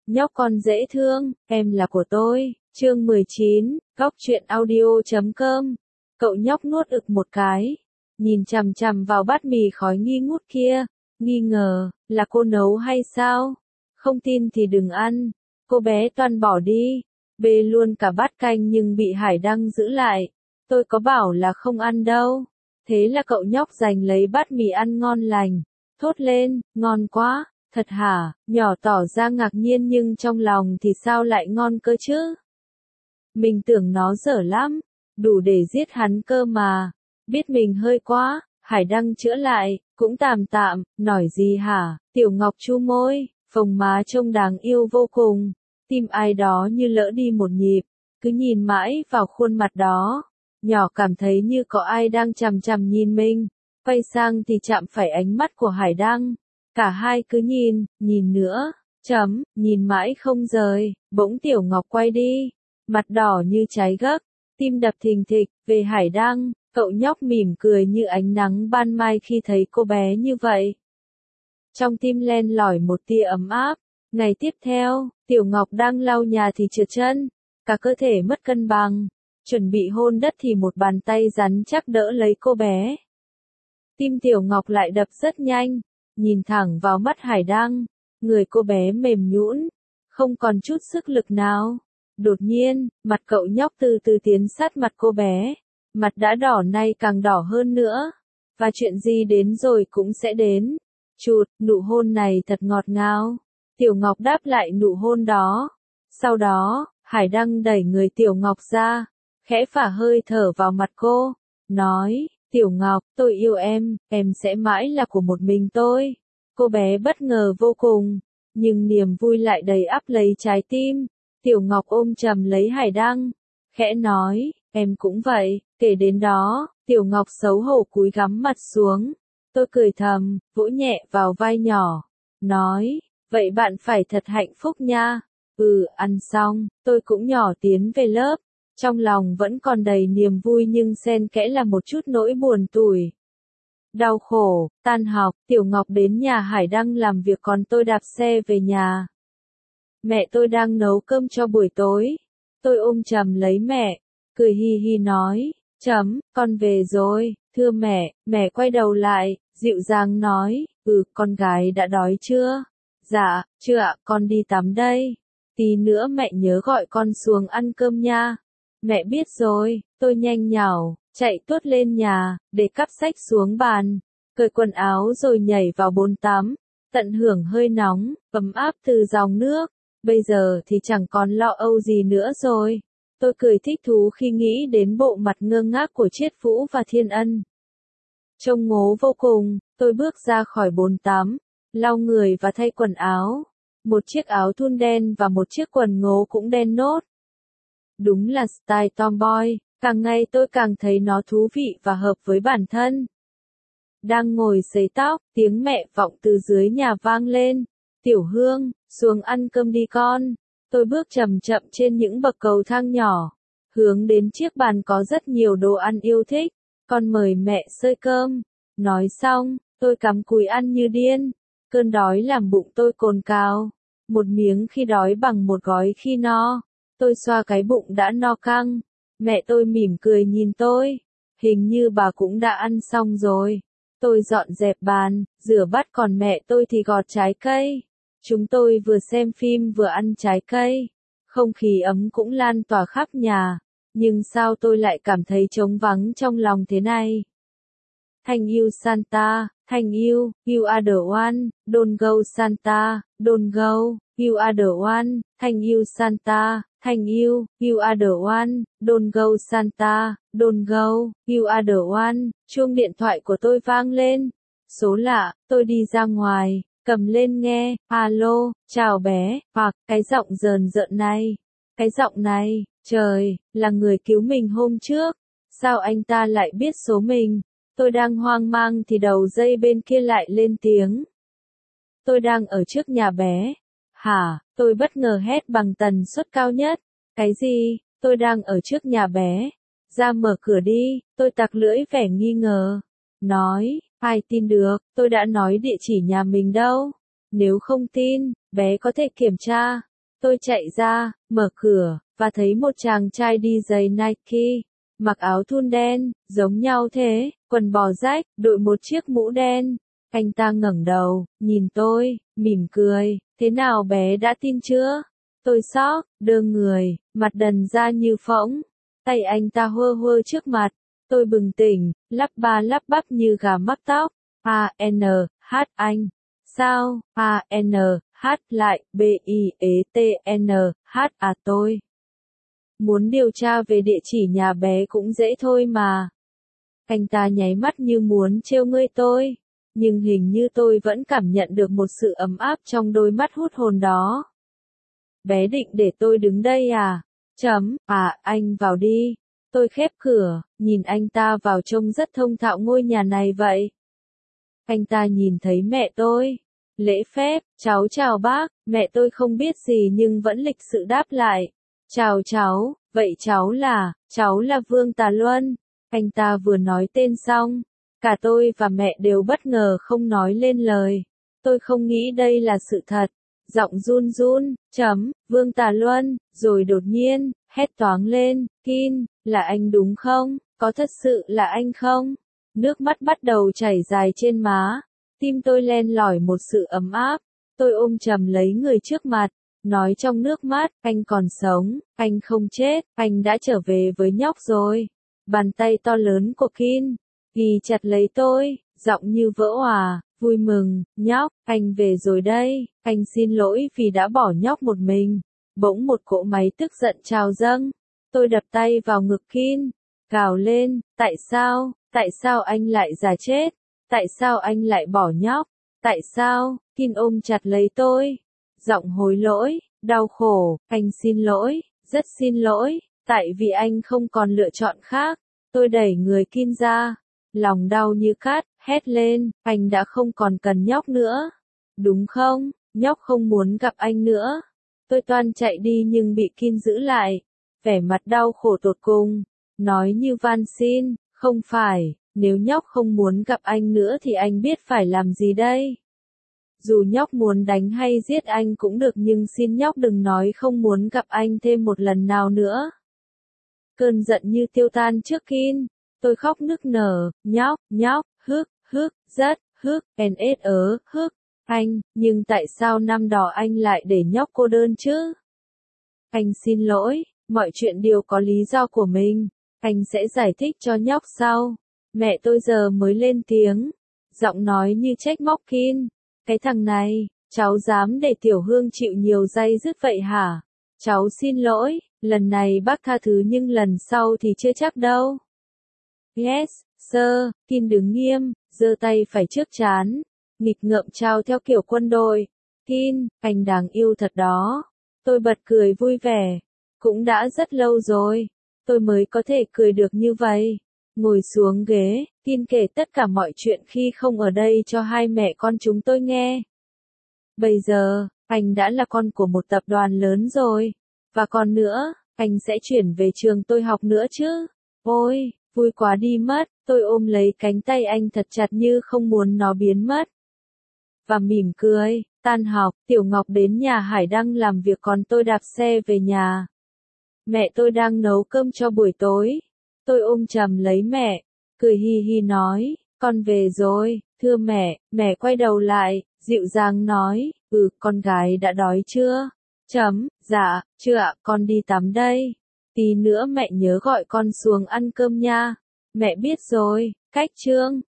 Nhóc con dễ thương, em là của tôi. Chương 19, Góc truyện audio.com. Cậu nhóc nuốt ực một cái, nhìn chằm chằm vào bát mì khói nghi ngút kia, nghi ngờ, là cô nấu hay sao? Không tin thì đừng ăn. Cô bé toan bỏ đi, bê luôn cả bát canh nhưng bị Hải Đăng giữ lại. Tôi có bảo là không ăn đâu. Thế là cậu nhóc giành lấy bát mì ăn ngon lành, thốt lên, ngon quá. Thật hả? Nhỏ tỏ ra ngạc nhiên nhưng trong lòng thì sao lại ngon cơ chứ? Mình tưởng nó dở lắm, đủ để giết hắn cơ mà. Biết mình hơi quá, Hải Đăng chữa lại, cũng tạm tạm, nói gì hả? Tiểu Ngọc chu môi, phồng má trông đáng yêu vô cùng. Tim ai đó như lỡ đi một nhịp, cứ nhìn mãi vào khuôn mặt đó. Nhỏ cảm thấy như có ai đang chằm chằm nhìn mình. Quay sang thì chạm phải ánh mắt của Hải Đăng. Cả hai cứ nhìn nữa, nhìn mãi không rời, bỗng Tiểu Ngọc quay đi, mặt đỏ như cháy gấc, tim đập thình thịch, về Hải Đăng, cậu nhóc mỉm cười như ánh nắng ban mai khi thấy cô bé như vậy. Trong tim len lỏi một tia ấm áp, ngày tiếp theo, Tiểu Ngọc đang lau nhà thì trượt chân, cả cơ thể mất cân bằng, chuẩn bị hôn đất thì một bàn tay rắn chắc đỡ lấy cô bé. Tim Tiểu Ngọc lại đập rất nhanh. Nhìn thẳng vào mắt Hải Đăng, người cô bé mềm nhũn, không còn chút sức lực nào. Đột nhiên, mặt cậu nhóc từ từ tiến sát mặt cô bé, mặt đã đỏ nay càng đỏ hơn nữa. Và chuyện gì đến rồi cũng sẽ đến. Chụt, nụ hôn này thật ngọt ngào. Tiểu Ngọc đáp lại nụ hôn đó. Sau đó, Hải Đăng đẩy người Tiểu Ngọc ra, khẽ phả hơi thở vào mặt cô, nói, Tiểu Ngọc, tôi yêu em sẽ mãi là của một mình tôi. Cô bé bất ngờ vô cùng, nhưng niềm vui lại đầy ắp lấy trái tim. Tiểu Ngọc ôm chầm lấy Hải Đăng, khẽ nói, em cũng vậy. Kể đến đó, Tiểu Ngọc xấu hổ cúi gắm mặt xuống. Tôi cười thầm, vỗ nhẹ vào vai nhỏ, nói, vậy bạn phải thật hạnh phúc nha. Ăn xong, tôi cũng nhỏ tiến về lớp. Trong lòng vẫn còn đầy niềm vui nhưng xen kẽ là một chút nỗi buồn tủi. Đau khổ, tan học, Tiểu Ngọc đến nhà Hải Đăng làm việc còn tôi đạp xe về nhà. Mẹ tôi đang nấu cơm cho buổi tối. Tôi ôm chầm lấy mẹ, cười hi hi nói, con về rồi, thưa mẹ quay đầu lại, dịu dàng nói, con gái đã đói chưa? Dạ, chưa ạ, con đi tắm đây. Tí nữa mẹ nhớ gọi con xuống ăn cơm nha. Mẹ biết rồi, tôi nhanh nhảu, chạy tuốt lên nhà, để cắp sách xuống bàn, cởi quần áo rồi nhảy vào bồn tắm, tận hưởng hơi nóng, ấm áp từ dòng nước. Bây giờ thì chẳng còn lo âu gì nữa rồi. Tôi cười thích thú khi nghĩ đến bộ mặt ngơ ngác của Triết Vũ và Thiên Ân. Trông ngố vô cùng, tôi bước ra khỏi bồn tắm, lau người và thay quần áo. Một chiếc áo thun đen và một chiếc quần ngố cũng đen nốt. Đúng là style tomboy, càng ngày tôi càng thấy nó thú vị và hợp với bản thân. Đang ngồi sấy tóc, tiếng mẹ vọng từ dưới nhà vang lên. Tiểu Hương, xuống ăn cơm đi con. Tôi bước chậm chậm trên những bậc cầu thang nhỏ, hướng đến chiếc bàn có rất nhiều đồ ăn yêu thích. Con mời mẹ xơi cơm. Nói xong, tôi cắm cúi ăn như điên. Cơn đói làm bụng tôi cồn cào. Một miếng khi đói bằng một gói khi no. Tôi xoa cái bụng đã no căng. Mẹ tôi mỉm cười nhìn tôi. Hình như bà cũng đã ăn xong rồi. Tôi dọn dẹp bàn, rửa bát còn mẹ tôi thì gọt trái cây. Chúng tôi vừa xem phim vừa ăn trái cây. Không khí ấm cũng lan tỏa khắp nhà. Nhưng sao tôi lại cảm thấy trống vắng trong lòng thế này? Thank you Santa, thank you, you are the one, don't go Santa, don't go, you are the one, thank you Santa, thank you are the one, don't go Santa, don't go, you are the one. Chuông điện thoại của tôi vang lên. Số lạ, tôi đi ra ngoài, cầm lên nghe, alo, chào bé, hoặc, cái giọng rờn rợn này. Cái giọng này, trời, là người cứu mình hôm trước. Sao anh ta lại biết số mình? Tôi đang hoang mang thì đầu dây bên kia lại lên tiếng. Tôi đang ở trước nhà bé. Hả? Tôi bất ngờ hét bằng tần suất cao nhất. Cái gì? Tôi đang ở trước nhà bé. Ra mở cửa đi, tôi tặc lưỡi vẻ nghi ngờ. Nói, ai tin được, tôi đã nói địa chỉ nhà mình đâu. Nếu không tin, bé có thể kiểm tra. Tôi chạy ra, mở cửa, và thấy một chàng trai đi giày Nike, mặc áo thun đen, giống nhau thế, quần bò rách, đội một chiếc mũ đen. Anh ta ngẩng đầu, nhìn tôi, mỉm cười, thế nào bé đã tin chưa? Tôi sốc, đơ người, mặt đần ra như phỗng. Tay anh ta hơ hơ trước mặt. Tôi bừng tỉnh, lắp ba lắp bắp như gà mắc tóc. A-N-H anh. Sao? A-N-H lại, B-I-E-T-N-H à tôi. Muốn điều tra về địa chỉ nhà bé cũng dễ thôi mà. Anh ta nháy mắt như muốn trêu ngươi tôi. Nhưng hình như tôi vẫn cảm nhận được một sự ấm áp trong đôi mắt hút hồn đó. Bé định để tôi đứng đây à? Anh vào đi. Tôi khép cửa, nhìn anh ta vào trông rất thông thạo ngôi nhà này vậy. Anh ta nhìn thấy mẹ tôi. Lễ phép, cháu chào bác, mẹ tôi không biết gì nhưng vẫn lịch sự đáp lại. Chào cháu, vậy cháu là Vương Tà Luân. Anh ta vừa nói tên xong. Cả tôi và mẹ đều bất ngờ không nói lên lời. Tôi không nghĩ đây là sự thật. Giọng run run, Vương Tà Luân, rồi đột nhiên, hét toáng lên, Kin, là anh đúng không? Có thật sự là anh không? Nước mắt bắt đầu chảy dài trên má. Tim tôi len lỏi một sự ấm áp. Tôi ôm chầm lấy người trước mặt, nói trong nước mắt, anh còn sống, anh không chết, anh đã trở về với nhóc rồi. Bàn tay to lớn của Kin ghi chặt lấy tôi, giọng như vỡ òa, vui mừng, nhóc, anh về rồi đây, anh xin lỗi vì đã bỏ nhóc một mình. Bỗng một cỗ máy tức giận trào dâng. Tôi đập tay vào ngực Kin, gào lên, tại sao anh lại già chết? Tại sao anh lại bỏ nhóc? Tại sao? Kin ôm chặt lấy tôi. Giọng hối lỗi, đau khổ, anh xin lỗi, rất xin lỗi, tại vì anh không còn lựa chọn khác. Tôi đẩy người Kin ra. Lòng đau như cắt, hét lên, anh đã không còn cần nhóc nữa. Đúng không? Nhóc không muốn gặp anh nữa. Tôi toan chạy đi nhưng bị Kin giữ lại. Vẻ mặt đau khổ tột cùng. Nói như van xin, không phải, nếu nhóc không muốn gặp anh nữa thì anh biết phải làm gì đây? Dù nhóc muốn đánh hay giết anh cũng được nhưng xin nhóc đừng nói không muốn gặp anh thêm một lần nào nữa. Cơn giận như tiêu tan trước Kin. Tôi khóc nức nở, nhóc, rất, anh, nhưng tại sao năm đó anh lại để nhóc cô đơn chứ? Anh xin lỗi, mọi chuyện đều có lý do của mình, anh sẽ giải thích cho nhóc sau. Mẹ tôi giờ mới lên tiếng, giọng nói như trách móc Kin. Cái thằng này, cháu dám để Tiểu Hương chịu nhiều day dứt vậy hả? Cháu xin lỗi, lần này bác tha thứ nhưng lần sau thì chưa chắc đâu. Yes, sir, Kin đứng nghiêm, giơ tay phải trước trán, nghịch ngợm chào theo kiểu quân đội. Kin, anh đáng yêu thật đó. Tôi bật cười vui vẻ. Cũng đã rất lâu rồi, tôi mới có thể cười được như vậy. Ngồi xuống ghế, Kin kể tất cả mọi chuyện khi không ở đây cho hai mẹ con chúng tôi nghe. Bây giờ, anh đã là con của một tập đoàn lớn rồi. Và còn nữa, anh sẽ chuyển về trường tôi học nữa chứ. Ôi, vui quá đi mất, tôi ôm lấy cánh tay anh thật chặt như không muốn nó biến mất. Và mỉm cười, tan học, Tiểu Ngọc đến nhà Hải Đăng làm việc còn tôi đạp xe về nhà. Mẹ tôi đang nấu cơm cho buổi tối. Tôi ôm chầm lấy mẹ, cười hi hi nói, con về rồi, thưa mẹ quay đầu lại, dịu dàng nói, con gái đã đói chưa? Dạ, chưa ạ, con đi tắm đây. Tí nữa mẹ nhớ gọi con xuống ăn cơm nha. Mẹ biết rồi, cách chương.